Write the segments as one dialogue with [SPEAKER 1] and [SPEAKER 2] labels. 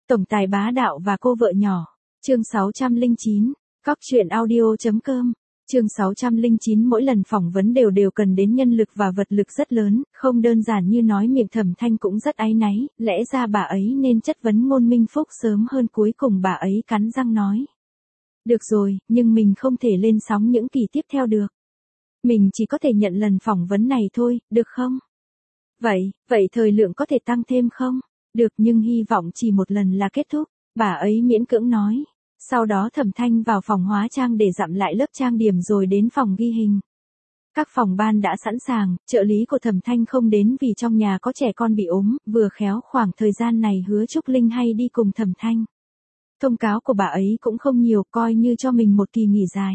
[SPEAKER 1] Tổng tài bá đạo và cô vợ nhỏ. Chương 609. Cóc truyện audio.com. Chương 609. Mỗi lần phỏng vấn đều cần đến nhân lực và vật lực rất lớn, không đơn giản như nói miệng. Thẩm Thanh cũng rất áy náy, lẽ ra bà ấy nên chất vấn Ngôn Minh Phúc sớm hơn, cuối cùng bà ấy cắn răng nói. Được rồi, nhưng mình không thể lên sóng những kỳ tiếp theo được. Mình chỉ có thể nhận lần phỏng vấn này thôi, được không? Vậy thời lượng có thể tăng thêm không? Được, nhưng hy vọng chỉ một lần là kết thúc, bà ấy miễn cưỡng nói. Sau đó Thẩm Thanh vào phòng hóa trang để dặm lại lớp trang điểm rồi đến phòng ghi hình. Các phòng ban đã sẵn sàng, trợ lý của Thẩm Thanh không đến vì trong nhà có trẻ con bị ốm, vừa khéo khoảng thời gian này Hứa Trúc Linh hay đi cùng Thẩm Thanh. Thông cáo của bà ấy cũng không nhiều, coi như cho mình một kỳ nghỉ dài.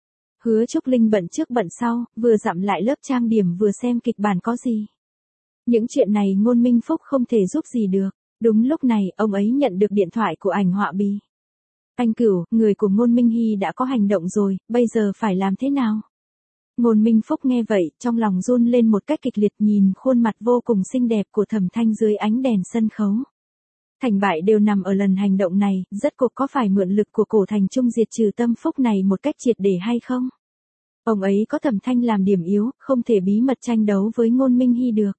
[SPEAKER 1] Hứa Trúc Linh bận trước bận sau, vừa dặm lại lớp trang điểm vừa xem kịch bản có gì. Những chuyện này Ngôn Minh Phúc không thể giúp gì được. Đúng lúc này, ông ấy nhận được điện thoại của Ảnh Họa Bì. Anh Cửu, người của Ngôn Minh Hy đã có hành động rồi, bây giờ phải làm thế nào? Ngôn Minh Phúc nghe vậy, trong lòng run lên một cách kịch liệt, nhìn khuôn mặt vô cùng xinh đẹp của Thẩm Thanh dưới ánh đèn sân khấu. Thành bại đều nằm ở lần hành động này, rốt cuộc có phải mượn lực của Cổ Thành Trung diệt trừ Tâm Phúc này một cách triệt để hay không? Ông ấy có Thẩm Thanh làm điểm yếu, không thể bí mật tranh đấu với Ngôn Minh Hy được.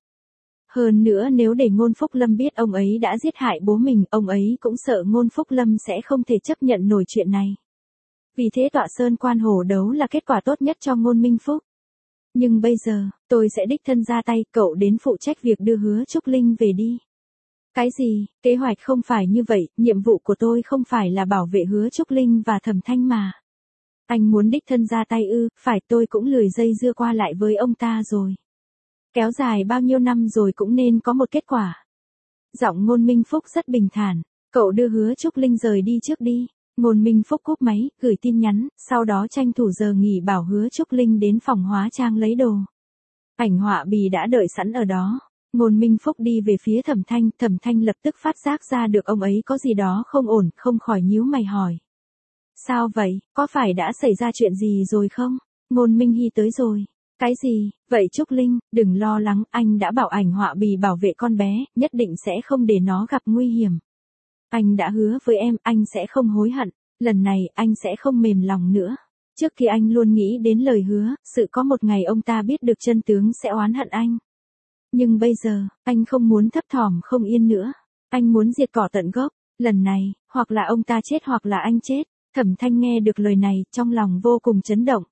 [SPEAKER 1] Hơn nữa nếu để Ngôn Phúc Lâm biết ông ấy đã giết hại bố mình, ông ấy cũng sợ Ngôn Phúc Lâm sẽ không thể chấp nhận nổi chuyện này. Vì thế tọa sơn quan hổ đấu là kết quả tốt nhất cho Ngôn Minh Phúc. Nhưng bây giờ, tôi sẽ đích thân ra tay, cậu đến phụ trách việc đưa Hứa Trúc Linh về đi. Cái gì, kế hoạch không phải như vậy, nhiệm vụ của tôi không phải là bảo vệ Hứa Trúc Linh và Thẩm Thanh mà. Anh muốn đích thân ra tay ư? Phải, tôi cũng lười dây dưa qua lại với ông ta rồi. Kéo dài bao nhiêu năm rồi cũng nên có một kết quả. Giọng Ngôn Minh Phúc rất bình thản. Cậu đưa Hứa Trúc Linh rời đi trước đi. Ngôn Minh Phúc cúp máy, gửi tin nhắn, sau đó tranh thủ giờ nghỉ bảo Hứa Trúc Linh đến phòng hóa trang lấy đồ. Ảnh Họa Bì đã đợi sẵn ở đó. Ngôn Minh Phúc đi về phía Thẩm Thanh lập tức phát giác ra được ông ấy có gì đó không ổn, không khỏi nhíu mày hỏi. Sao vậy, có phải đã xảy ra chuyện gì rồi không? Ngôn Minh Hy tới rồi. Cái gì, vậy Trúc Linh, đừng lo lắng, anh đã bảo Ảnh Họa Bì bảo vệ con bé, nhất định sẽ không để nó gặp nguy hiểm. Anh đã hứa với em, anh sẽ không hối hận, lần này anh sẽ không mềm lòng nữa. Trước khi anh luôn nghĩ đến lời hứa, sự có một ngày ông ta biết được chân tướng sẽ oán hận anh. Nhưng bây giờ, anh không muốn thấp thỏm không yên nữa. Anh muốn diệt cỏ tận gốc, lần này, hoặc là ông ta chết hoặc là anh chết. Thẩm Thanh nghe được lời này, trong lòng vô cùng chấn động.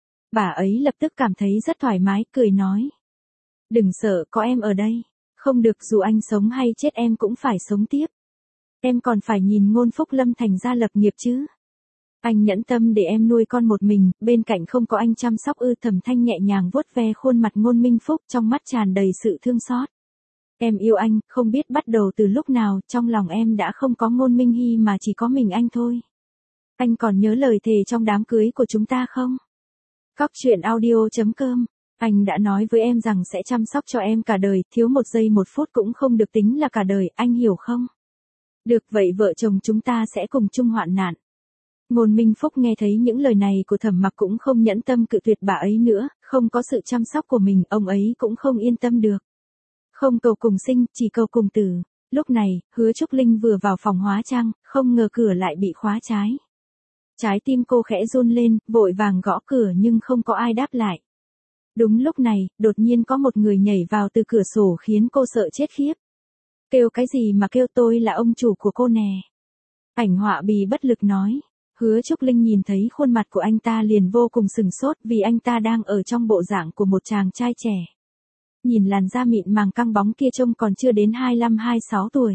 [SPEAKER 1] Bà ấy lập tức cảm thấy rất thoải mái, cười nói. Đừng sợ, có em ở đây. Không được, dù anh sống hay chết em cũng phải sống tiếp. Em còn phải nhìn Ngôn Phúc Lâm thành ra lập nghiệp chứ. Anh nhẫn tâm để em nuôi con một mình, bên cạnh không có anh chăm sóc ư? Thẩm Thanh nhẹ nhàng vuốt ve khuôn mặt Ngôn Minh Phúc, trong mắt tràn đầy sự thương xót. Em yêu anh, không biết bắt đầu từ lúc nào, trong lòng em đã không có Ngôn Minh Hy mà chỉ có mình anh thôi. Anh còn nhớ lời thề trong đám cưới của chúng ta không? Cóc truyện audio.com. Anh đã nói với em rằng sẽ chăm sóc cho em cả đời, thiếu một giây một phút cũng không được tính là cả đời, anh hiểu không? Được, vậy vợ chồng chúng ta sẽ cùng chung hoạn nạn. Ngôn Minh Phúc nghe thấy những lời này của Thẩm Mặc cũng không nhẫn tâm cự tuyệt bà ấy nữa, không có sự chăm sóc của mình, ông ấy cũng không yên tâm được. Không cầu cùng sinh, chỉ cầu cùng tử. Lúc này, Hứa Trúc Linh vừa vào phòng hóa trang, không ngờ cửa lại bị khóa trái. Trái tim cô khẽ run lên, vội vàng gõ cửa nhưng không có ai đáp lại. Đúng lúc này, đột nhiên có một người nhảy vào từ cửa sổ khiến cô sợ chết khiếp. Kêu cái gì mà kêu, tôi là ông chủ của cô nè. Ảnh Họa Bì bất lực nói. Hứa Trúc Linh nhìn thấy khuôn mặt của anh ta liền vô cùng sừng sốt vì anh ta đang ở trong bộ dạng của một chàng trai trẻ. Nhìn làn da mịn màng căng bóng kia trông còn chưa đến 25-26 tuổi.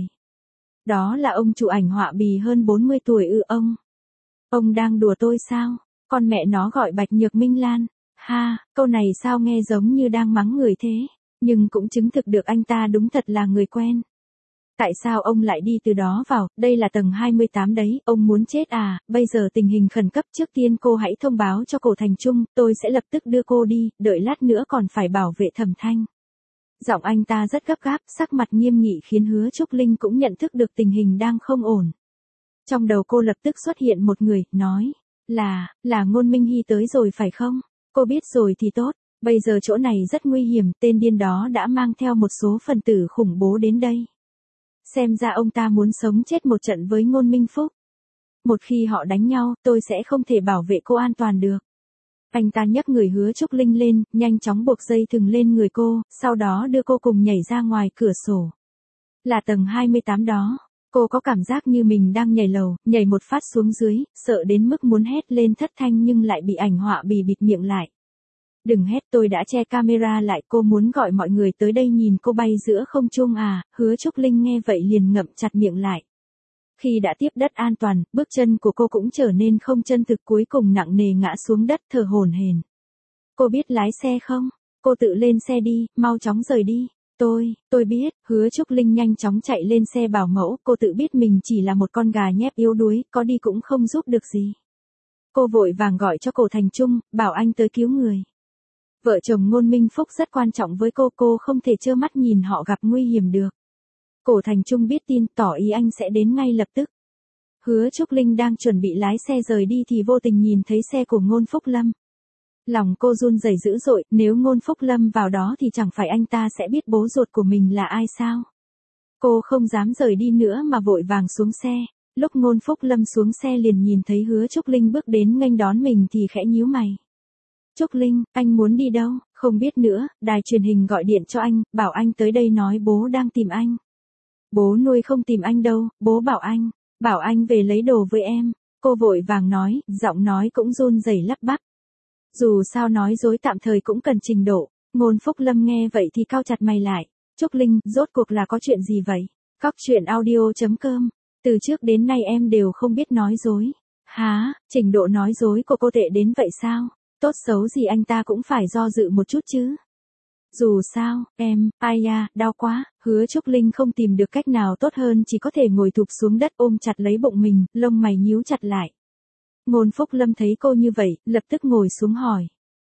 [SPEAKER 1] Đó là ông chủ Ảnh Họa Bì hơn 40 tuổi ư? Ông đang đùa tôi sao? Con mẹ nó gọi Bạch Nhược Minh Lan. Ha, câu này sao nghe giống như đang mắng người thế, nhưng cũng chứng thực được anh ta đúng thật là người quen. Tại sao ông lại đi từ đó vào, đây là tầng 28 đấy, ông muốn chết à? Bây giờ tình hình khẩn cấp, trước tiên cô hãy thông báo cho Cổ Thành Trung, tôi sẽ lập tức đưa cô đi, đợi lát nữa còn phải bảo vệ Thẩm Thanh. Giọng anh ta rất gấp gáp, sắc mặt nghiêm nghị khiến Hứa Trúc Linh cũng nhận thức được tình hình đang không ổn. Trong đầu cô lập tức xuất hiện một người, nói, là Ngôn Minh Hy tới rồi phải không? Cô biết rồi thì tốt, bây giờ chỗ này rất nguy hiểm, tên điên đó đã mang theo một số phần tử khủng bố đến đây. Xem ra ông ta muốn sống chết một trận với Ngôn Minh Phúc. Một khi họ đánh nhau, tôi sẽ không thể bảo vệ cô an toàn được. Anh ta nhấc người Hứa Trúc Linh lên, nhanh chóng buộc dây thừng lên người cô, sau đó đưa cô cùng nhảy ra ngoài cửa sổ. Là tầng 28 đó. Cô có cảm giác như mình đang nhảy lầu, nhảy một phát xuống dưới, sợ đến mức muốn hét lên thất thanh nhưng lại bị ảnh họa bì bịt miệng lại. Đừng hét, tôi đã che camera lại, cô muốn gọi mọi người tới đây nhìn cô bay giữa không trung à. Hứa Trúc Linh nghe vậy liền ngậm chặt miệng lại. Khi đã tiếp đất an toàn, bước chân của cô cũng trở nên không chân thực, cuối cùng nặng nề ngã xuống đất thở hổn hển. Cô biết lái xe không? Cô tự lên xe đi, mau chóng rời đi. Tôi biết. Hứa Trúc Linh nhanh chóng chạy lên xe bảo mẫu, cô tự biết mình chỉ là một con gà nhép yếu đuối, có đi cũng không giúp được gì. Cô vội vàng gọi cho Cổ Thành Trung, bảo anh tới cứu người. Vợ chồng Ngôn Minh Phúc rất quan trọng với cô không thể trơ mắt nhìn họ gặp nguy hiểm được. Cổ Thành Trung biết tin, tỏ ý anh sẽ đến ngay lập tức. Hứa Trúc Linh đang chuẩn bị lái xe rời đi thì vô tình nhìn thấy xe của Ngôn Phúc Lâm. Lòng cô run rẩy dữ dội, nếu Ngôn Phúc Lâm vào đó thì chẳng phải anh ta sẽ biết bố ruột của mình là ai sao? Cô không dám rời đi nữa mà vội vàng xuống xe. Lúc Ngôn Phúc Lâm xuống xe liền nhìn thấy Hứa Trúc Linh bước đến nghênh đón mình thì khẽ nhíu mày. Trúc Linh, anh muốn đi đâu? Không biết nữa, đài truyền hình gọi điện cho anh, bảo anh tới đây nói bố đang tìm anh. Bố nuôi không tìm anh đâu, bố bảo anh về lấy đồ với em. Cô vội vàng nói, giọng nói cũng run rẩy lắp bắp. Dù sao nói dối tạm thời cũng cần trình độ. Ngôn Phúc Lâm nghe vậy thì cau chặt mày lại. Trúc Linh, rốt cuộc là có chuyện gì vậy? Cóc truyện audio.com. Từ trước đến nay em đều không biết nói dối. Hả, trình độ nói dối của cô tệ đến vậy sao? Tốt xấu gì anh ta cũng phải do dự một chút chứ. Dù sao, ai da, đau quá. Hứa Trúc Linh không tìm được cách nào tốt hơn, chỉ có thể ngồi thụp xuống đất ôm chặt lấy bụng mình, lông mày nhíu chặt lại. Ngôn Phúc Lâm thấy cô như vậy, lập tức ngồi xuống hỏi.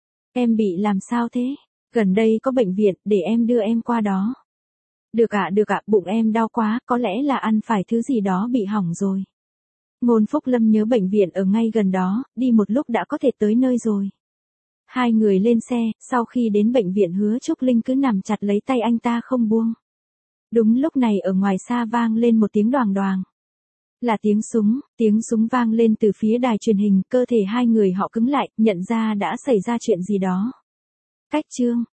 [SPEAKER 1] Em bị làm sao thế? Gần đây có bệnh viện, để em đưa em qua đó. Được ạ, bụng em đau quá, có lẽ là ăn phải thứ gì đó bị hỏng rồi. Ngôn Phúc Lâm nhớ bệnh viện ở ngay gần đó, đi một lúc đã có thể tới nơi rồi. Hai người lên xe, sau khi đến bệnh viện Hứa Trúc Linh cứ nằm chặt lấy tay anh ta không buông. Đúng lúc này ở ngoài xa vang lên một tiếng đoàng đoàng. Là tiếng súng vang lên từ phía đài truyền hình, cơ thể hai người họ cứng lại, nhận ra đã xảy ra chuyện gì đó. Cách chương